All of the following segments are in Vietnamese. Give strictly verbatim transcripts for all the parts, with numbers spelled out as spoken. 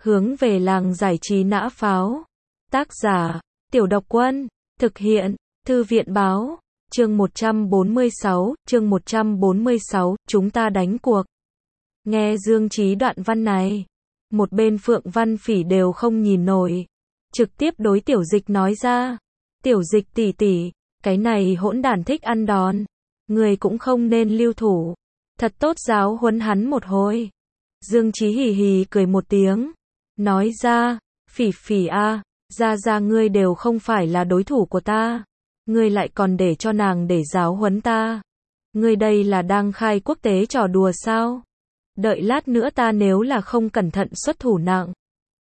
Hướng về làng giải trí nã pháo. Tác giả, Tiểu Độc Quân. Thực hiện, Thư viện báo. Chương một trăm bốn mươi sáu, chương một trăm bốn mươi sáu, chúng ta đánh cuộc. Nghe Dương Chí đoạn văn này, một bên Phượng Văn Phỉ đều không nhìn nổi, trực tiếp đối Tiểu Dịch nói ra, Tiểu Dịch tỷ tỷ, cái này hỗn đản thích ăn đòn, người cũng không nên lưu thủ, thật tốt giáo huấn hắn một hồi. Dương Chí hì hì cười một tiếng, nói ra, Phỉ Phỉ a, ra ra ngươi đều không phải là đối thủ của ta, ngươi lại còn để cho nàng để giáo huấn ta, ngươi đây là đang khai quốc tế trò đùa sao? Đợi lát nữa ta nếu là không cẩn thận xuất thủ nặng,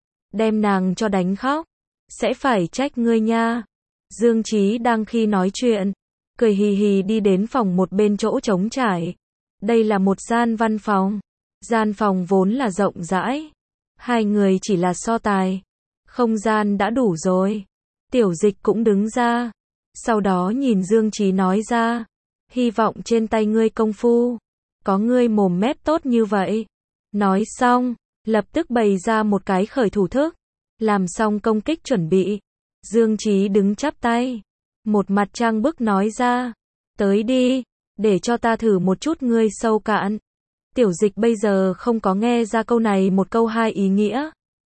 đem nàng cho đánh khóc, sẽ phải trách ngươi nha. Dương Chí đang khi nói chuyện, cười hì hì đi đến phòng một bên chỗ trống trải. Đây là một gian văn phòng. Gian phòng vốn là rộng rãi. Hai người chỉ là so tài. Không gian đã đủ rồi. Tiểu Dịch cũng đứng ra. Sau đó nhìn Dương Chí nói ra. Hy vọng trên tay ngươi công phu. Có ngươi mồm mép tốt như vậy. Nói xong, lập tức bày ra một cái khởi thủ thức. Làm xong công kích chuẩn bị. Dương Chí đứng chắp tay. Một mặt trang bức nói ra. Tới đi, để cho ta thử một chút ngươi sâu cạn. Tiểu Dịch bây giờ không có nghe ra câu này một câu hai ý nghĩa.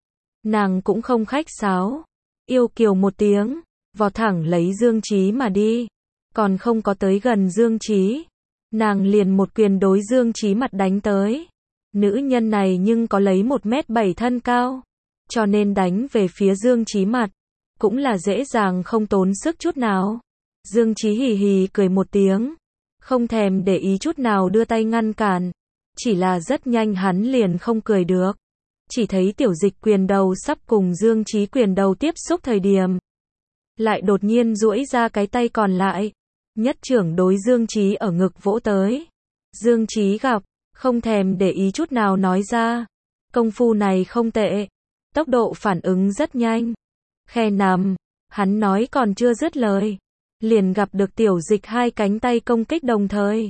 Nàng cũng không khách sáo. Yêu kiều một tiếng, vọt thẳng lấy Dương Chí mà đi. Còn không có tới gần Dương Chí. Nàng liền một quyền đối Dương Chí mặt đánh tới. Nữ nhân này nhưng có lấy một mét bảy thân cao. Cho nên đánh về phía Dương Chí mặt. Cũng là dễ dàng không tốn sức chút nào. Dương Chí hì hì cười một tiếng. Không thèm để ý chút nào đưa tay ngăn cản. Chỉ là rất nhanh hắn liền không cười được. Chỉ thấy Tiểu Dịch quyền đầu sắp cùng Dương Chí quyền đầu tiếp xúc thời điểm. Lại đột nhiên duỗi ra cái tay còn lại. Nhất trưởng đối Dương Chí ở ngực vỗ tới. Dương Chí gặp, không thèm để ý chút nào nói ra. Công phu này không tệ. Tốc độ phản ứng rất nhanh. Khe nằm, hắn nói còn chưa dứt lời. Liền gặp được Tiểu Dịch hai cánh tay công kích đồng thời.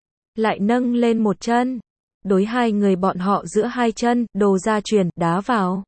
Lại nâng lên một chân. Đối hai người bọn họ giữa hai chân, đồ ra truyền, đá vào.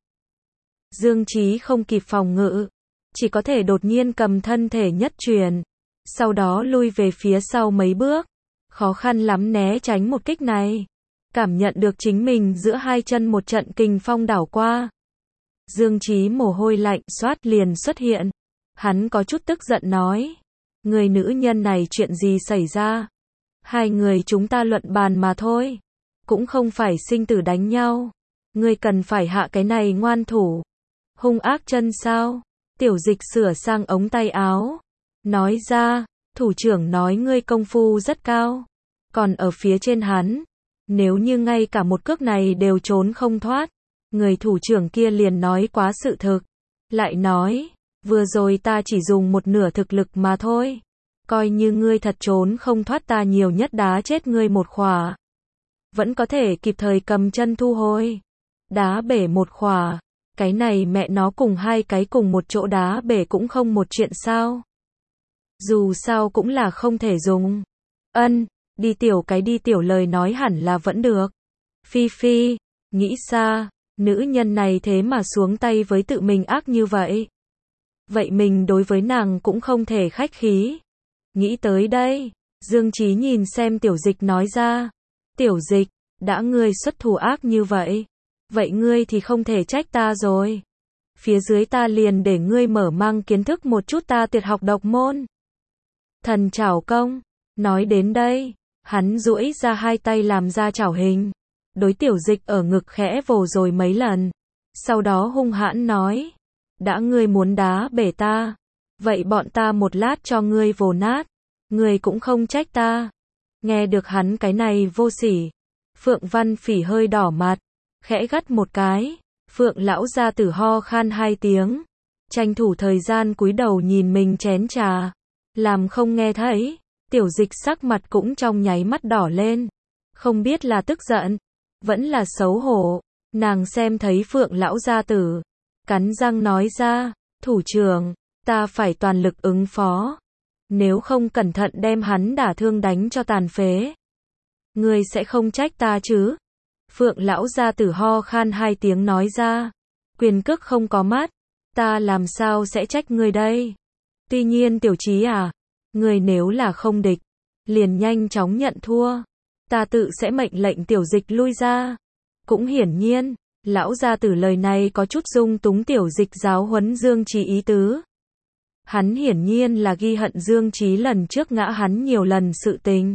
Dương Chí không kịp phòng ngự. Chỉ có thể đột nhiên cầm thân thể nhất truyền. Sau đó lui về phía sau mấy bước. Khó khăn lắm né tránh một kích này. Cảm nhận được chính mình giữa hai chân một trận kình phong đảo qua. Dương Chí mồ hôi lạnh xoát liền xuất hiện. Hắn có chút tức giận nói. Người nữ nhân này chuyện gì xảy ra? Hai người chúng ta luận bàn mà thôi. Cũng không phải sinh tử đánh nhau. Ngươi cần phải hạ cái này ngoan thủ. Hung ác chân sao? Tiểu Dịch sửa sang ống tay áo. Nói ra, thủ trưởng nói ngươi công phu rất cao. Còn ở phía trên hắn. Nếu như ngay cả một cước này đều trốn không thoát. Người thủ trưởng kia liền nói quá sự thực. Lại nói, vừa rồi ta chỉ dùng một nửa thực lực mà thôi. Coi như ngươi thật trốn không thoát ta nhiều nhất đá chết ngươi một khỏa. Vẫn có thể kịp thời cầm chân thu hồi. Đá bể một khỏa. Cái này mẹ nó cùng hai cái cùng một chỗ đá bể cũng không một chuyện sao. Dù sao cũng là không thể dùng. Ân, đi tiểu cái đi tiểu lời nói hẳn là vẫn được. Phi Phi, nghĩ xa. Nữ nhân này thế mà xuống tay với tự mình ác như vậy. Vậy mình đối với nàng cũng không thể khách khí. Nghĩ tới đây, Dương Chí nhìn xem Tiểu Dịch nói ra. Tiểu Dịch, đã ngươi xuất thủ ác như vậy. Vậy ngươi thì không thể trách ta rồi. Phía dưới ta liền để ngươi mở mang kiến thức một chút ta tuyệt học độc môn. Thần chảo công. Nói đến đây, hắn duỗi ra hai tay làm ra chảo hình. Đối Tiểu Dịch ở ngực khẽ vồ rồi mấy lần. Sau đó hung hãn nói. Đã ngươi muốn đá bể ta. Vậy bọn ta một lát cho ngươi vồ nát. Ngươi cũng không trách ta. Nghe được hắn cái này vô sỉ. Phượng Văn Phỉ hơi đỏ mặt. Khẽ gắt một cái. Phượng lão gia tử ho khan hai tiếng. Tranh thủ thời gian cúi đầu nhìn mình chén trà. Làm không nghe thấy. Tiểu Dịch sắc mặt cũng trong nháy mắt đỏ lên. Không biết là tức giận. Vẫn là xấu hổ. Nàng xem thấy Phượng lão gia tử. Cắn răng nói ra. Thủ trưởng, ta phải toàn lực ứng phó. Nếu không cẩn thận đem hắn đả thương đánh cho tàn phế. Ngươi sẽ không trách ta chứ? Phượng lão gia tử ho khan hai tiếng nói ra. Quyền cước không có mắt, ta làm sao sẽ trách ngươi đây? Tuy nhiên Tiểu Chí à, ngươi nếu là không địch, liền nhanh chóng nhận thua. Ta tự sẽ mệnh lệnh Tiểu Dịch lui ra. Cũng hiển nhiên, lão gia tử lời này có chút dung túng Tiểu Dịch giáo huấn Dương Chí ý tứ. Hắn hiển nhiên là ghi hận Dương Chí lần trước ngã hắn nhiều lần sự tình.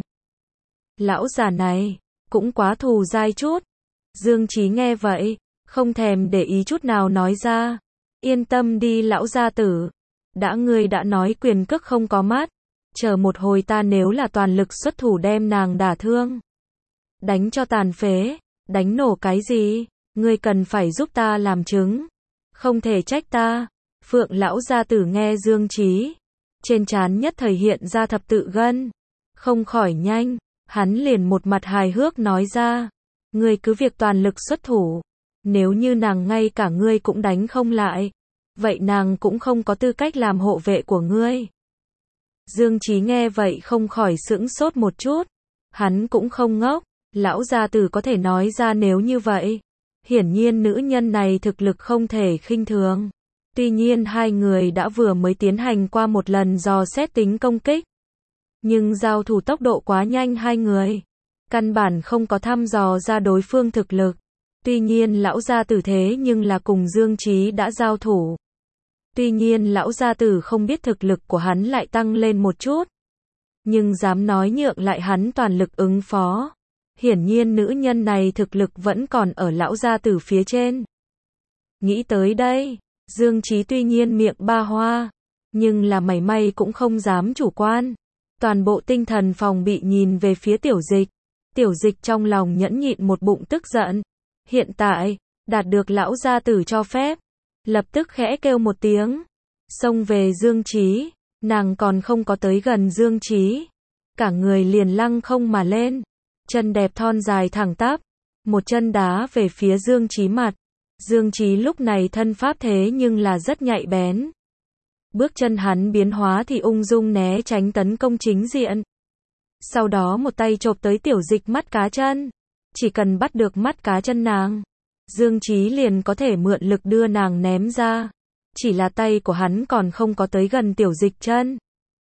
Lão già này, cũng quá thù dai chút. Dương Chí nghe vậy, không thèm để ý chút nào nói ra. Yên tâm đi lão gia tử. Đã ngươi đã nói quyền cước không có mắt. Chờ một hồi ta nếu là toàn lực xuất thủ đem nàng đả thương. Đánh cho tàn phế. Đánh nổ cái gì? Ngươi cần phải giúp ta làm chứng. Không thể trách ta. Phượng lão gia tử nghe Dương Chí. Trên trán nhất thời hiện ra thập tự gân. Không khỏi nhanh. Hắn liền một mặt hài hước nói ra. Ngươi cứ việc toàn lực xuất thủ. Nếu như nàng ngay cả ngươi cũng đánh không lại. Vậy nàng cũng không có tư cách làm hộ vệ của ngươi. Dương Chí nghe vậy không khỏi sững sốt một chút. Hắn cũng không ngốc. Lão gia tử có thể nói ra nếu như vậy. Hiển nhiên nữ nhân này thực lực không thể khinh thường. Tuy nhiên hai người đã vừa mới tiến hành qua một lần dò xét tính công kích. Nhưng giao thủ tốc độ quá nhanh hai người. Căn bản không có thăm dò ra đối phương thực lực. Tuy nhiên lão gia tử thế nhưng là cùng Dương Chí đã giao thủ. Tuy nhiên lão gia tử không biết thực lực của hắn lại tăng lên một chút. Nhưng dám nói nhượng lại hắn toàn lực ứng phó. Hiển nhiên nữ nhân này thực lực vẫn còn ở lão gia tử phía trên. Nghĩ tới đây, Dương Chí tuy nhiên miệng ba hoa, nhưng là mảy may cũng không dám chủ quan. Toàn bộ tinh thần phòng bị nhìn về phía Tiểu Dịch. Tiểu Dịch trong lòng nhẫn nhịn một bụng tức giận. Hiện tại, đạt được lão gia tử cho phép. Lập tức khẽ kêu một tiếng. Xông về Dương Chí. Nàng còn không có tới gần Dương Chí. Cả người liền lăng không mà lên. Chân đẹp thon dài thẳng tắp. Một chân đá về phía Dương Chí mặt. Dương Chí lúc này thân pháp thế nhưng là rất nhạy bén. Bước chân hắn biến hóa thì ung dung né tránh tấn công chính diện. Sau đó một tay chộp tới Tiểu Dịch mắt cá chân. Chỉ cần bắt được mắt cá chân nàng, Dương Chí liền có thể mượn lực đưa nàng ném ra. Chỉ là tay của hắn còn không có tới gần Tiểu Dịch chân.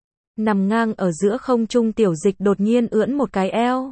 Nằm ngang ở giữa không trung Tiểu Dịch đột nhiên ưỡn một cái eo.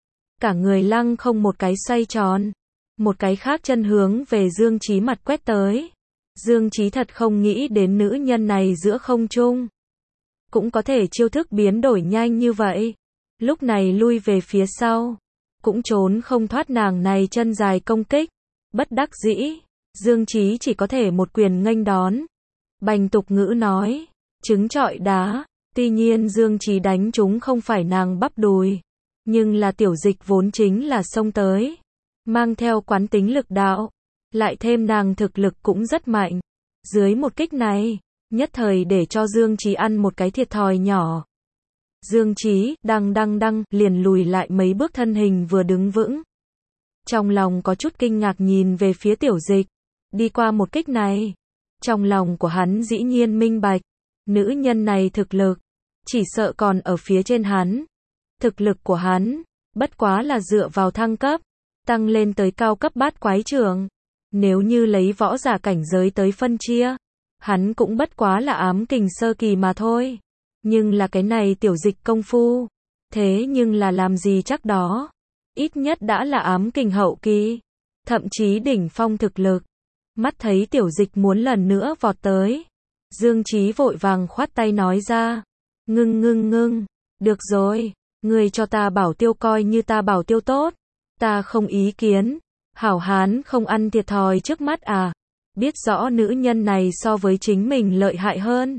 Cả người lăng không một cái xoay tròn. Một cái khác chân hướng về Dương Chí mặt quét tới. Dương Chí thật không nghĩ đến nữ nhân này giữa không trung. Cũng có thể chiêu thức biến đổi nhanh như vậy. Lúc này lui về phía sau. Cũng trốn không thoát nàng này chân dài công kích. Bất đắc dĩ. Dương Chí chỉ có thể một quyền nghênh đón. Bành tục ngữ nói. Trứng trọi đá. Tuy nhiên Dương Chí đánh chúng không phải nàng bắp đùi. Nhưng là Tiểu Dịch vốn chính là xông tới. Mang theo quán tính lực đạo. Lại thêm nàng thực lực cũng rất mạnh. Dưới một kích này, nhất thời để cho Dương Chí ăn một cái thiệt thòi nhỏ. Dương Chí, đăng đăng đăng, liền lùi lại mấy bước thân hình vừa đứng vững. Trong lòng có chút kinh ngạc nhìn về phía Tiểu Dịch. Đi qua một kích này. Trong lòng của hắn dĩ nhiên minh bạch. Nữ nhân này thực lực. Chỉ sợ còn ở phía trên hắn. Thực lực của hắn. Bất quá là dựa vào thăng cấp. Tăng lên tới cao cấp bát quái trưởng. Nếu như lấy võ giả cảnh giới tới phân chia. Hắn cũng bất quá là ám kình sơ kỳ mà thôi. Nhưng là cái này Tiểu Dịch công phu. Thế nhưng là làm gì chắc đó. Ít nhất đã là ám kình hậu kỳ. Thậm chí đỉnh phong thực lực. Mắt thấy Tiểu Dịch muốn lần nữa vọt tới. Dương Chí vội vàng khoát tay nói ra. Ngưng ngưng ngưng. Được rồi. Ngươi cho ta bảo tiêu coi như ta bảo tiêu tốt. Ta không ý kiến. Hảo hán không ăn thiệt thòi trước mắt à. Biết rõ nữ nhân này so với chính mình lợi hại hơn.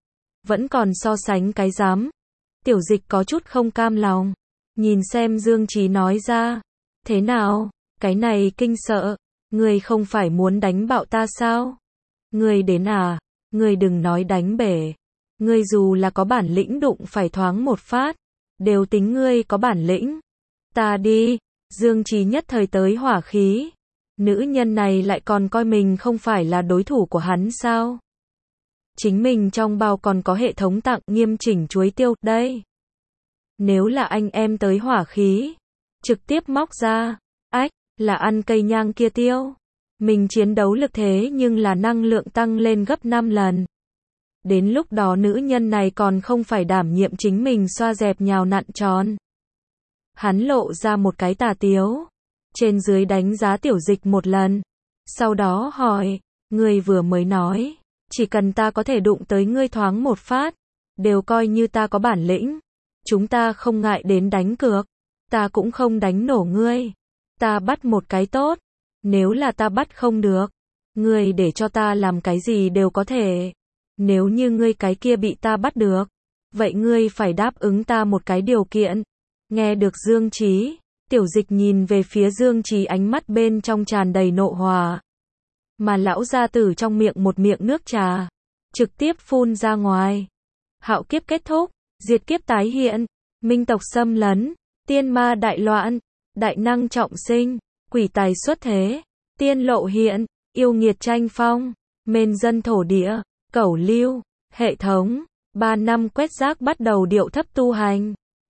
Vẫn còn so sánh cái dám. Tiểu Dịch có chút không cam lòng. Nhìn xem Dương Chí nói ra. Thế nào? Cái này kinh sợ. Ngươi không phải muốn đánh bạo ta sao? Ngươi đến à? Ngươi đừng nói đánh bể. Ngươi dù là có bản lĩnh đụng phải thoáng một phát. Đều tính ngươi có bản lĩnh. Ta đi. Dương Chí nhất thời tới hỏa khí. Nữ nhân này lại còn coi mình không phải là đối thủ của hắn sao? Chính mình trong bao còn có hệ thống tặng nghiêm chỉnh chuối tiêu đây. Nếu là anh em tới hỏa khí. Trực tiếp móc ra. Ách, là ăn cây nhang kia tiêu. Mình chiến đấu lực thế nhưng là năng lượng tăng lên gấp năm lần. Đến lúc đó nữ nhân này còn không phải đảm nhiệm chính mình xoa dẹp nhào nặn tròn. Hắn lộ ra một cái tà tiếu. Trên dưới đánh giá Tiểu Dịch một lần. Sau đó hỏi, ngươi vừa mới nói, chỉ cần ta có thể đụng tới ngươi thoáng một phát, đều coi như ta có bản lĩnh. Chúng ta không ngại đến đánh cược. Ta cũng không đánh nổ ngươi. Ta bắt một cái tốt. Nếu là ta bắt không được, ngươi để cho ta làm cái gì đều có thể. Nếu như ngươi cái kia bị ta bắt được, vậy ngươi phải đáp ứng ta một cái điều kiện. Nghe được Dương Chí, Tiểu Dịch nhìn về phía Dương Chí, ánh mắt bên trong tràn đầy nộ hỏa. Mà lão gia tử trong miệng một miệng nước trà, trực tiếp phun ra ngoài. Hạo kiếp kết thúc, diệt kiếp tái hiện, minh tộc xâm lấn, tiên ma đại loạn, đại năng trọng sinh, quỷ tài xuất thế, tiên lộ hiện, yêu nghiệt tranh phong, mên dân thổ địa, cẩu lưu, hệ thống, ba năm quét rác bắt đầu điệu thấp tu hành.